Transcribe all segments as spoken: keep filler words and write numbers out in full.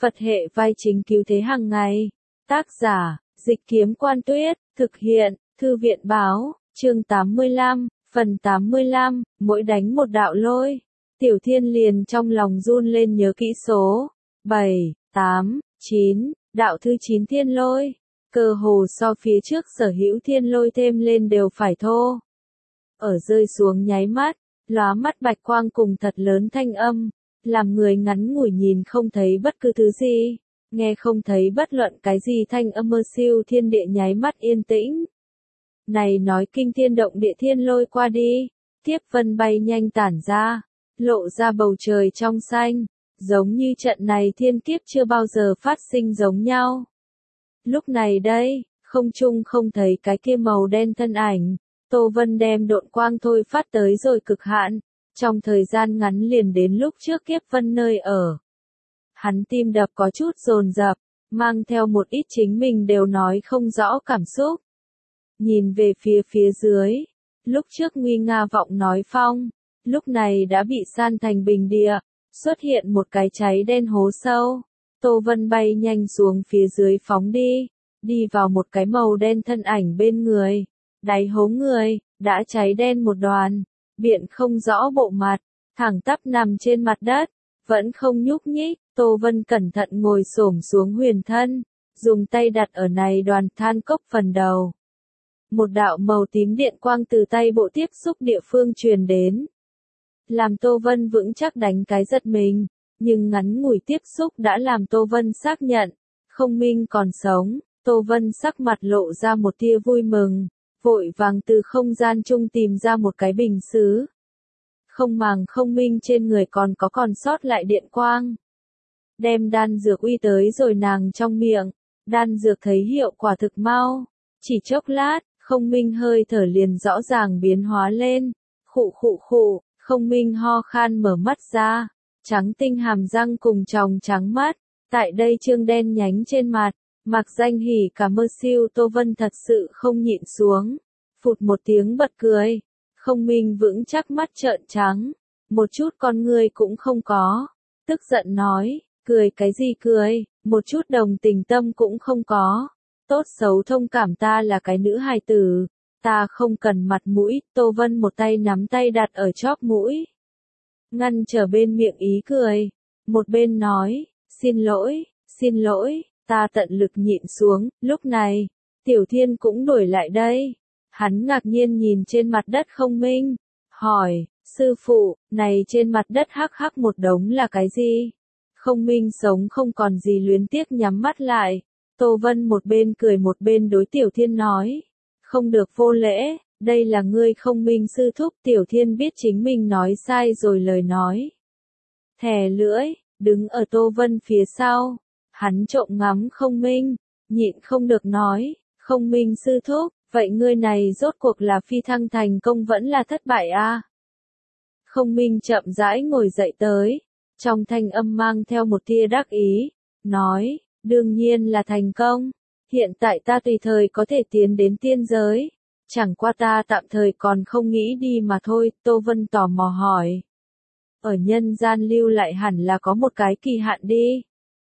Phật hệ vai chính cứu thế hàng ngày. Tác giả, Dịch Kiếm Quan Tuyết, thực hiện, Thư viện Báo, chương tám mươi lăm, phần tám mươi lăm, mỗi đánh một đạo lôi. Tiểu Thiên liền trong lòng run lên nhớ kỹ số bảy, tám, chín, đạo thứ chín thiên lôi. Cơ hồ so phía trước sở hữu thiên lôi thêm lên đều phải thô. Ở rơi xuống nháy mắt, lóa mắt bạch quang cùng thật lớn thanh âm, làm người ngắn ngủi nhìn không thấy bất cứ thứ gì, nghe không thấy bất luận cái gì thanh âm, mơ siêu thiên địa nháy mắt yên tĩnh. Này nói kinh thiên động địa thiên lôi qua đi, tiếp vân bay nhanh tản ra, lộ ra bầu trời trong xanh, giống như trận này thiên kiếp chưa bao giờ phát sinh giống nhau. Lúc này đây, không trung không thấy cái kia màu đen thân ảnh, Tô Vân đem độn quang thôi phát tới rồi cực hạn, trong thời gian ngắn liền đến lúc trước kiếp vân nơi ở. Hắn tim đập có chút dồn dập, mang theo một ít chính mình đều nói không rõ cảm xúc. Nhìn về phía phía dưới, lúc trước nguy nga vọng nói phong, lúc này đã bị san thành bình địa, xuất hiện một cái cháy đen hố sâu. Tô Vân bay nhanh xuống phía dưới phóng đi, đi vào một cái màu đen thân ảnh bên người, đáy hố người, đã cháy đen một đoàn, biện không rõ bộ mặt, thẳng tắp nằm trên mặt đất, vẫn không nhúc nhích. Tô Vân cẩn thận ngồi xổm xuống huyền thân, dùng tay đặt ở này đoàn than cốc phần đầu. Một đạo màu tím điện quang từ tay bộ tiếp xúc địa phương truyền đến, làm Tô Vân vững chắc đánh cái giật mình, nhưng ngắn ngủi tiếp xúc đã làm Tô Vân xác nhận, Không Minh còn sống. Tô Vân sắc mặt lộ ra một tia vui mừng, vội vàng từ không gian chung tìm ra một cái bình sứ. Không màng Không Minh trên người còn có còn sót lại điện quang. Đem đan dược uy tới rồi nàng trong miệng, đan dược thấy hiệu quả thực mau. Chỉ chốc lát, Không Minh hơi thở liền rõ ràng biến hóa lên. Khụ khụ khụ, Không Minh ho khan mở mắt ra, trắng tinh hàm răng cùng tròng trắng mắt, tại đây trương đen nhánh trên mặt. Mặc danh hỉ cả mơ siêu. Tô Vân thật sự không nhịn xuống, phụt một tiếng bật cười. Không Minh vững chắc mắt trợn trắng, một chút con ngươi cũng không có, tức giận nói, cười cái gì cười, một chút đồng tình tâm cũng không có, tốt xấu thông cảm ta là cái nữ hài tử, ta không cần mặt mũi. Tô Vân một tay nắm tay đặt ở chóp mũi, ngăn trở bên miệng ý cười, một bên nói, xin lỗi, xin lỗi. Ta tận lực nhịn xuống. Lúc này, Tiểu Thiên cũng đuổi lại đây. Hắn ngạc nhiên nhìn trên mặt đất Không Minh, hỏi, sư phụ, này trên mặt đất hắc hắc một đống là cái gì? Không Minh sống không còn gì luyến tiếc nhắm mắt lại. Tô Vân một bên cười một bên đối Tiểu Thiên nói, không được vô lễ, đây là ngươi Không Minh sư thúc. Tiểu Thiên biết chính mình nói sai rồi lời nói, thè lưỡi, đứng ở Tô Vân phía sau. Hắn trộm ngắm Không Minh, nhịn không được nói, Không Minh sư thúc, vậy ngươi này rốt cuộc là phi thăng thành công vẫn là thất bại a? À? Không Minh chậm rãi ngồi dậy tới, trong thanh âm mang theo một tia đắc ý, nói, đương nhiên là thành công, hiện tại ta tùy thời có thể tiến đến tiên giới, chẳng qua ta tạm thời còn không nghĩ đi mà thôi. Tô Vân tò mò hỏi, ở nhân gian lưu lại hẳn là có một cái kỳ hạn đi.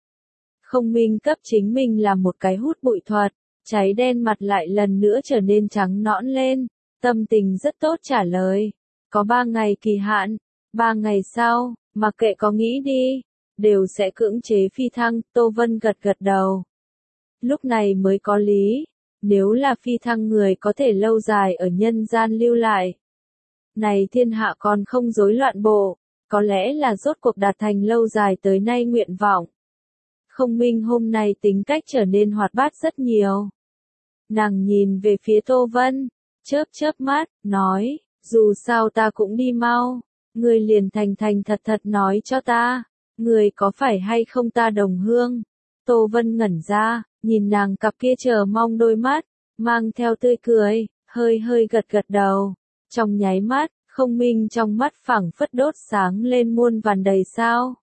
Không Minh cấp chính mình là một cái hút bụi thuật, cháy đen mặt lại lần nữa trở nên trắng nõn lên, tâm tình rất tốt trả lời, có ba ngày kỳ hạn, ba ngày sau, mặc kệ có nghĩ đi, đều sẽ cưỡng chế phi thăng. Tô Vân gật gật đầu, lúc này mới có lý, nếu là phi thăng người có thể lâu dài ở nhân gian lưu lại, này thiên hạ còn không rối loạn bộ, có lẽ là rốt cuộc đạt thành lâu dài tới nay nguyện vọng. Không Minh hôm nay tính cách trở nên hoạt bát rất nhiều. Nàng nhìn về phía Tô Vân, chớp chớp mắt, nói, dù sao ta cũng đi mau, ngươi liền thành thành thật thật nói cho ta, ngươi có phải hay không ta đồng hương. Tô Vân ngẩn ra, nhìn nàng cặp kia chờ mong đôi mắt, mang theo tươi cười, hơi hơi gật gật đầu. Trong nháy mắt, Không Minh trong mắt phẳng phất đốt sáng lên muôn vàn đầy sao.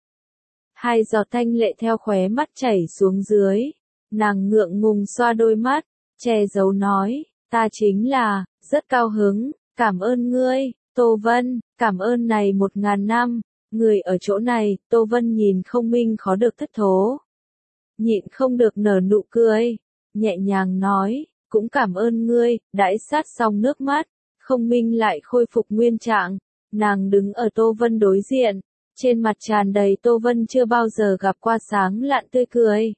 Hai giọt thanh lệ theo khóe mắt chảy xuống dưới, nàng ngượng ngùng xoa đôi mắt, che giấu nói, ta chính là, rất cao hứng, cảm ơn ngươi, Tô Vân, cảm ơn này một ngàn năm, người ở chỗ này. Tô Vân nhìn Không Minh khó được thất thố, nhịn không được nở nụ cười, nhẹ nhàng nói, cũng cảm ơn ngươi, đãi sát xong nước mắt, Không Minh lại khôi phục nguyên trạng, nàng đứng ở Tô Vân đối diện, trên mặt tràn đầy Tô Vân chưa bao giờ gặp qua sáng lạn tươi cười.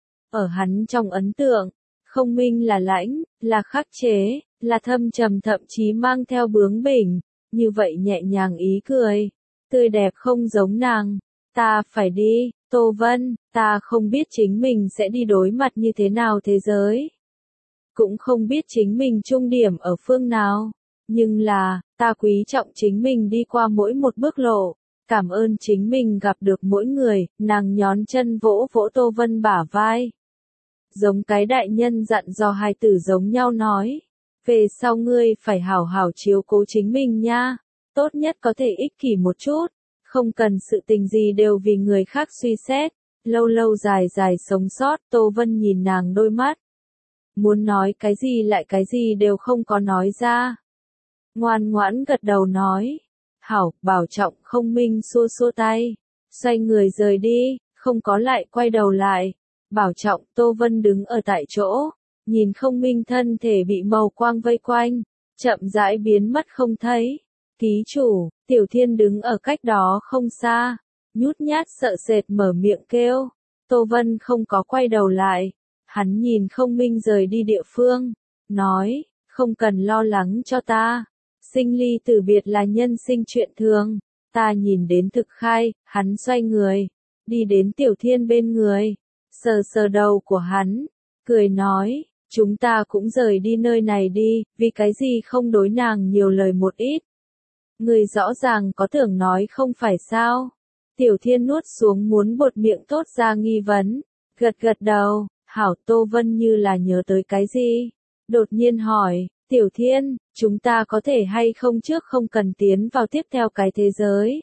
Ở hắn trong ấn tượng, Không Minh là lãnh, là khắc chế, là thâm trầm thậm chí mang theo bướng bỉnh, như vậy nhẹ nhàng ý cười, tươi đẹp không giống nàng. Ta phải đi, Tô Vân, ta không biết chính mình sẽ đi đối mặt như thế nào thế giới. Cũng không biết chính mình trung điểm ở phương nào, nhưng là, ta quý trọng chính mình đi qua mỗi một bước lộ, cảm ơn chính mình gặp được mỗi người, nàng nhón chân vỗ vỗ Tô Vân bả vai. Giống cái đại nhân dặn dò hai tử giống nhau nói, về sau ngươi phải hảo hảo chiếu cố chính mình nha, tốt nhất có thể ích kỷ một chút, không cần sự tình gì đều vì người khác suy xét, lâu lâu dài dài sống sót. Tô Vân nhìn nàng đôi mắt, muốn nói cái gì lại cái gì đều không có nói ra. Ngoan ngoãn gật đầu nói, hảo, bảo trọng. Không Minh xua xua tay, xoay người rời đi, không có lại quay đầu lại. Bảo trọng. Tô Vân đứng ở tại chỗ, nhìn Không Minh thân thể bị màu quang vây quanh, chậm rãi biến mất không thấy. Ký chủ, Tiểu Thiên đứng ở cách đó không xa, nhút nhát sợ sệt mở miệng kêu. Tô Vân không có quay đầu lại, hắn nhìn Không Minh rời đi địa phương, nói, không cần lo lắng cho ta, sinh ly tử biệt là nhân sinh chuyện thường, ta nhìn đến thực khai. Hắn xoay người, đi đến Tiểu Thiên bên người, sờ sờ đầu của hắn, cười nói, chúng ta cũng rời đi nơi này đi, vì cái gì không đối nàng nhiều lời một ít. Người rõ ràng có tưởng nói không phải sao. Tiểu Thiên nuốt xuống muốn buột miệng tốt ra nghi vấn, gật gật đầu. Hảo. Tô Vân như là nhớ tới cái gì, đột nhiên hỏi, Tiểu Thiên, chúng ta có thể hay không trước không cần tiến vào tiếp theo cái thế giới,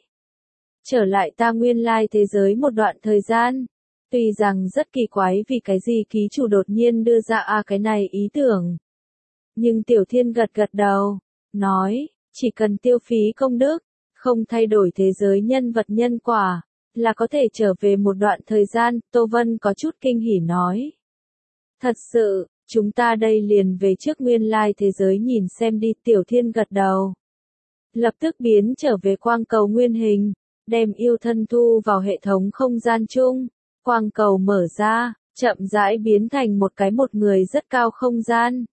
trở lại ta nguyên lai thế giới một đoạn thời gian. Tuy rằng rất kỳ quái vì cái gì ký chủ đột nhiên đưa ra a cái này ý tưởng, nhưng Tiểu Thiên gật gật đầu, nói, chỉ cần tiêu phí công đức, không thay đổi thế giới nhân vật nhân quả, là có thể trở về một đoạn thời gian. Tô Vân có chút kinh hỉ nói, thật sự, chúng ta đây liền về trước nguyên lai thế giới nhìn xem đi. Tiểu Thiên gật đầu, lập tức biến trở về quang cầu nguyên hình, đem yêu thân thu vào hệ thống không gian chung. Quang cầu mở ra, chậm rãi biến thành một cái một người rất cao không gian.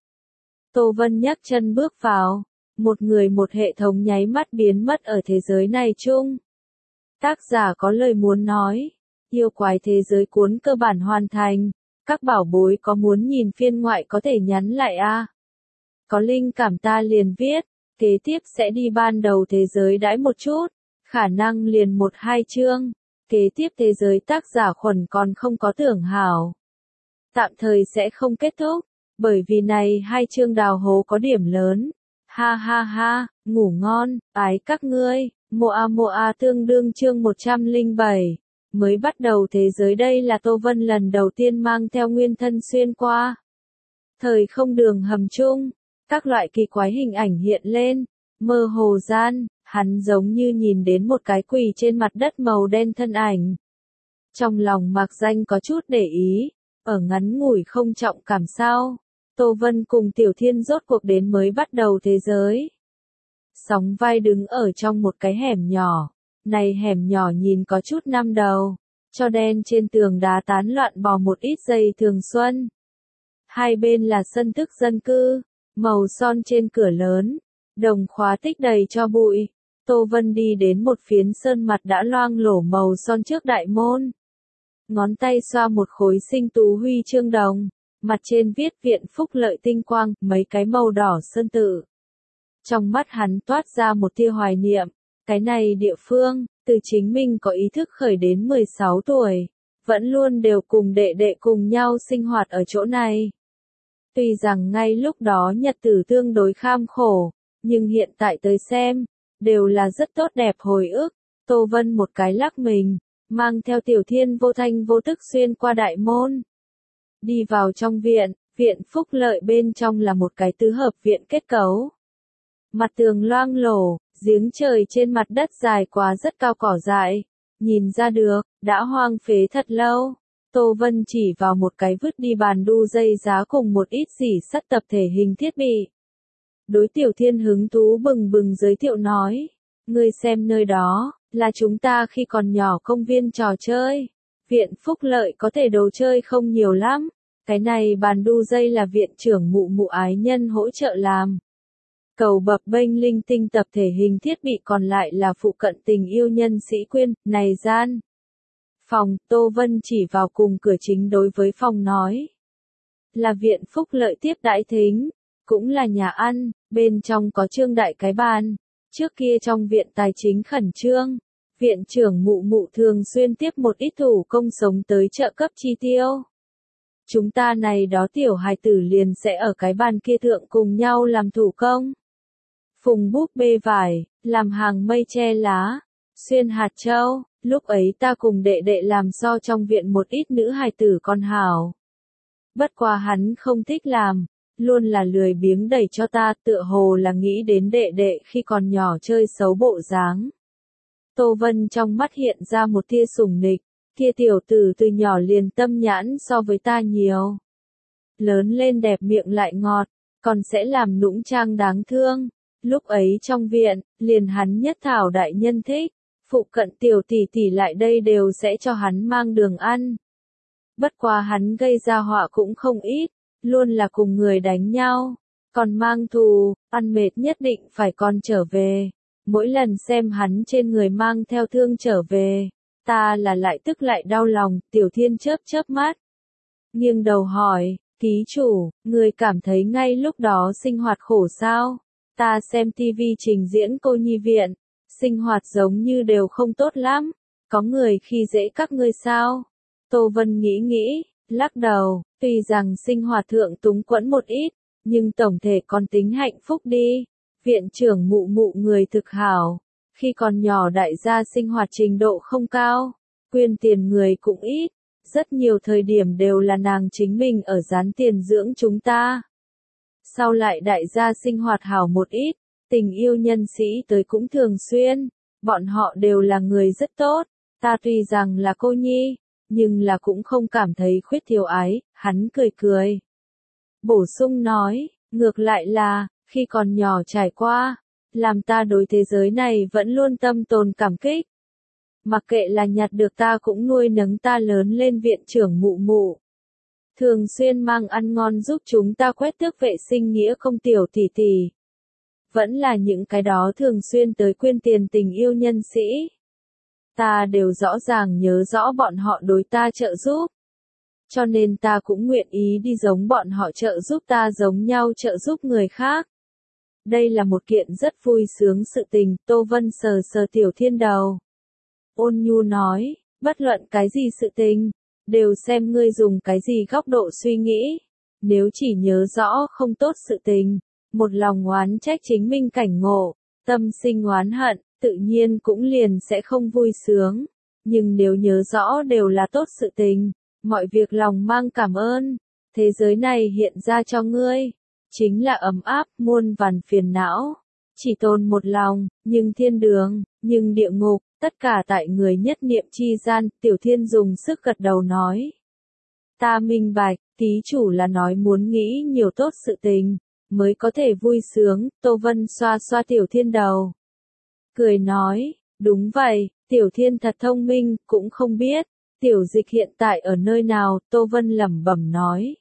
Tô Vân nhấc chân bước vào, một người một hệ thống nháy mắt biến mất ở thế giới này chung. Tác giả có lời muốn nói, yêu quái thế giới cuốn cơ bản hoàn thành, các bảo bối có muốn nhìn phiên ngoại có thể nhắn lại a. Có linh cảm ta liền viết, kế tiếp sẽ đi ban đầu thế giới đãi một chút, khả năng liền một hai chương. Kế tiếp thế giới tác giả Khuẩn còn không có tưởng hảo, tạm thời sẽ không kết thúc, bởi vì này hai chương đào hố có điểm lớn. Ha ha ha, ngủ ngon, ái các ngươi. Moa Moa tương đương chương một trăm lẻ bảy, mới bắt đầu thế giới. Đây là Tô Vân lần đầu tiên mang theo nguyên thân xuyên qua thời không đường hầm chung, các loại kỳ quái hình ảnh hiện lên, mơ hồ gian. Hắn giống như nhìn đến một cái quỳ trên mặt đất màu đen thân ảnh. Trong lòng mạc danh có chút để ý, ở ngắn ngủi không trọng cảm sao. Tô Vân cùng Tiểu Thiên rốt cuộc đến mới bắt đầu thế giới. Sóng vai đứng ở trong một cái hẻm nhỏ, này hẻm nhỏ nhìn có chút năm đầu, cho đen trên tường đá tán loạn bò một ít dây thường xuân. Hai bên là sân thức dân cư, màu son trên cửa lớn, đồng khóa tích đầy cho bụi. Tô Vân đi đến một phiến sơn mặt đã loang lổ màu son trước đại môn. Ngón tay xoa một khối sinh tú huy chương đồng, mặt trên viết viện phúc lợi tinh quang, mấy cái màu đỏ sơn tự. Trong mắt hắn toát ra một tia hoài niệm, cái này địa phương, từ chính mình có ý thức khởi đến mười sáu tuổi, vẫn luôn đều cùng đệ đệ cùng nhau sinh hoạt ở chỗ này. Tuy rằng ngay lúc đó nhật tử tương đối kham khổ, nhưng hiện tại tới xem, đều là rất tốt đẹp hồi ức. Tô Vân một cái lắc mình, mang theo Tiểu Thiên vô thanh vô tức xuyên qua đại môn. Đi vào trong viện, viện phúc lợi bên trong là một cái tứ hợp viện kết cấu. Mặt tường loang lổ, giếng trời trên mặt đất dài quá rất cao cỏ dại, nhìn ra được, đã hoang phế thật lâu. Tô Vân chỉ vào một cái vứt đi bàn đu dây giá cùng một ít dỉ sắt tập thể hình thiết bị. Đối Tiểu Thiên hứng thú bừng bừng giới thiệu nói, ngươi xem nơi đó, là chúng ta khi còn nhỏ công viên trò chơi. Viện Phúc Lợi có thể đồ chơi không nhiều lắm. Cái này bàn đu dây là viện trưởng mụ mụ ái nhân hỗ trợ làm. Cầu bập bênh linh tinh tập thể hình thiết bị còn lại là phụ cận tình yêu nhân sĩ quyên, này gian. Phòng, Tô Vân chỉ vào cùng cửa chính đối với phòng nói. Là viện Phúc Lợi tiếp đãi thính, cũng là nhà ăn, bên trong có trương đại cái bàn. Trước kia trong viện tài chính khẩn trương, viện trưởng mụ mụ thường xuyên tiếp một ít thủ công sống tới trợ cấp chi tiêu. Chúng ta này đó tiểu hài tử liền sẽ ở cái bàn kia thượng cùng nhau làm thủ công. Phùng búp bê vải, làm hàng mây che lá, xuyên hạt châu, lúc ấy ta cùng đệ đệ làm so trong viện một ít nữ hài tử con hảo. Bất quá hắn không thích làm, luôn là lười biếng đẩy cho ta, tựa hồ là nghĩ đến đệ đệ khi còn nhỏ chơi xấu bộ dáng. Tô Vân trong mắt hiện ra một tia sủng nịch, kia tiểu tử từ nhỏ liền tâm nhãn so với ta nhiều. Lớn lên đẹp miệng lại ngọt, còn sẽ làm nũng trang đáng thương. Lúc ấy trong viện, liền hắn nhất thảo đại nhân thích, phụ cận tiểu tỷ tỷ lại đây đều sẽ cho hắn mang đường ăn. Bất quá hắn gây ra họa cũng không ít, luôn là cùng người đánh nhau, còn mang thù, ăn mệt nhất định phải còn trở về. Mỗi lần xem hắn trên người mang theo thương trở về, ta là lại tức lại đau lòng. Tiểu Thiên chớp chớp mắt, nghiêng đầu hỏi, ký chủ, người cảm thấy ngay lúc đó sinh hoạt khổ sao? Ta xem tivi trình diễn cô nhi viện, sinh hoạt giống như đều không tốt lắm, có người khi dễ các ngươi sao? Tô Vân nghĩ nghĩ, lắc đầu, tuy rằng sinh hoạt thượng túng quẫn một ít, nhưng tổng thể còn tính hạnh phúc đi. Viện trưởng mụ mụ người thực hảo, khi còn nhỏ đại gia sinh hoạt trình độ không cao, quyên tiền người cũng ít, rất nhiều thời điểm đều là nàng chính mình ở dán tiền dưỡng chúng ta. Sau lại đại gia sinh hoạt hảo một ít, tình yêu nhân sĩ tới cũng thường xuyên, bọn họ đều là người rất tốt, ta tuy rằng là cô nhi, nhưng là cũng không cảm thấy khuyết thiếu ái. Hắn cười cười, bổ sung nói, ngược lại là, khi còn nhỏ trải qua, làm ta đối thế giới này vẫn luôn tâm tồn cảm kích. Mặc kệ là nhặt được ta cũng nuôi nấng ta lớn lên viện trưởng mụ mụ. Thường xuyên mang ăn ngon giúp chúng ta quét tước vệ sinh nghĩa công tiểu tỷ tỷ. Vẫn là những cái đó thường xuyên tới quyên tiền tình yêu nhân sĩ. Ta đều rõ ràng nhớ rõ bọn họ đối ta trợ giúp. Cho nên ta cũng nguyện ý đi giống bọn họ trợ giúp ta giống nhau trợ giúp người khác. Đây là một kiện rất vui sướng sự tình. Tô Vân sờ sờ Tiểu Thiên đầu, ôn nhu nói, bất luận cái gì sự tình, đều xem ngươi dùng cái gì góc độ suy nghĩ. Nếu chỉ nhớ rõ không tốt sự tình, một lòng oán trách chính mình cảnh ngộ, tâm sinh oán hận, tự nhiên cũng liền sẽ không vui sướng. Nhưng nếu nhớ rõ đều là tốt sự tình, mọi việc lòng mang cảm ơn, thế giới này hiện ra cho ngươi, chính là ấm áp, muôn vàn phiền não. Chỉ tồn một lòng, nhưng thiên đường, nhưng địa ngục, tất cả tại người nhất niệm chi gian. Tiểu Thiên dùng sức gật đầu nói. Ta minh bạch, ký chủ là nói muốn nghĩ nhiều tốt sự tình, mới có thể vui sướng. Tô Vân xoa xoa Tiểu Thiên đầu, cười nói, đúng vậy, Tiểu Thiên thật thông minh, cũng không biết, Tiểu Dịch hiện tại ở nơi nào. Tô Vân lẩm bẩm nói.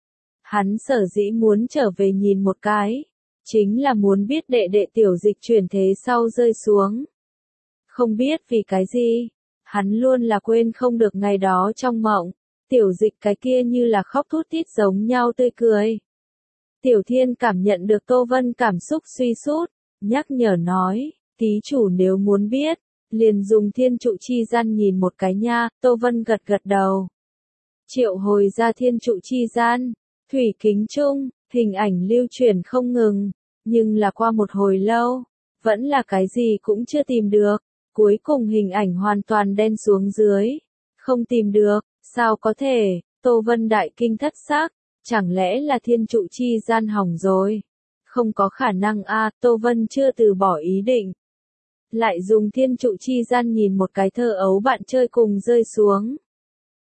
Hắn sở dĩ muốn trở về nhìn một cái, chính là muốn biết đệ đệ Tiểu Dịch chuyển thế sau rơi xuống. Không biết vì cái gì, hắn luôn là quên không được ngày đó trong mộng, Tiểu Dịch cái kia như là khóc thút thít giống nhau tươi cười. Tiểu Thiên cảm nhận được Tô Vân cảm xúc suy sút, nhắc nhở nói, ký chủ nếu muốn biết, liền dùng thiên trụ chi gian nhìn một cái nha. Tô Vân gật gật đầu. Triệu hồi ra thiên trụ chi gian, thủy kính trung, hình ảnh lưu chuyển không ngừng, nhưng là qua một hồi lâu, vẫn là cái gì cũng chưa tìm được. Cuối cùng hình ảnh hoàn toàn đen xuống dưới, không tìm được, sao có thể? Tô Vân đại kinh thất xác, chẳng lẽ là thiên trụ chi gian hỏng rồi? Không có khả năng a. Tô Vân chưa từ bỏ ý định, lại dùng thiên trụ chi gian nhìn một cái thơ ấu bạn chơi cùng rơi xuống.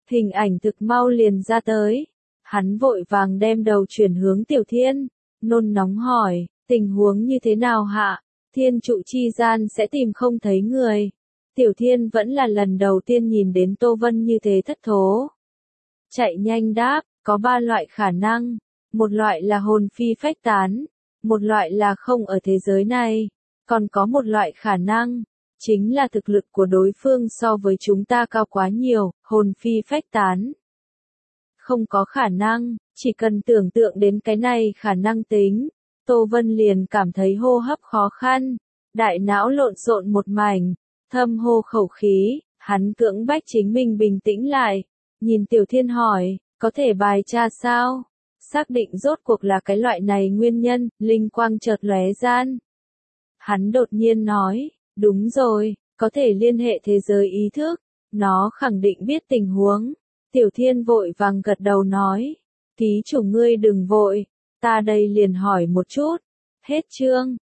Hình ảnh thực mau liền ra tới. Hắn vội vàng đem đầu chuyển hướng Tiểu Thiên, nôn nóng hỏi, tình huống như thế nào hạ? Thiên trụ chi gian sẽ tìm không thấy người. Tiểu Thiên vẫn là lần đầu tiên nhìn đến Tô Vân như thế thất thố. Chạy nhanh đáp, có ba loại khả năng. Một loại là hồn phi phách tán, một loại là không ở thế giới này, còn có một loại khả năng, chính là thực lực của đối phương so với chúng ta cao quá nhiều, hồn phi phách tán. Không có khả năng, chỉ cần tưởng tượng đến cái này khả năng tính, Tô Vân liền cảm thấy hô hấp khó khăn, đại não lộn xộn một mảnh, thâm hô khẩu khí, hắn cưỡng bách chính mình bình tĩnh lại, nhìn Tiểu Thiên hỏi, có thể bài tra sao? Xác định rốt cuộc là cái loại này nguyên nhân, linh quang chợt lóe gian. Hắn đột nhiên nói, đúng rồi, có thể liên hệ thế giới ý thức, nó khẳng định biết tình huống. Tiểu Thiên vội vàng gật đầu nói, ký chủ ngươi đừng vội, ta đây liền hỏi một chút. Hết chương.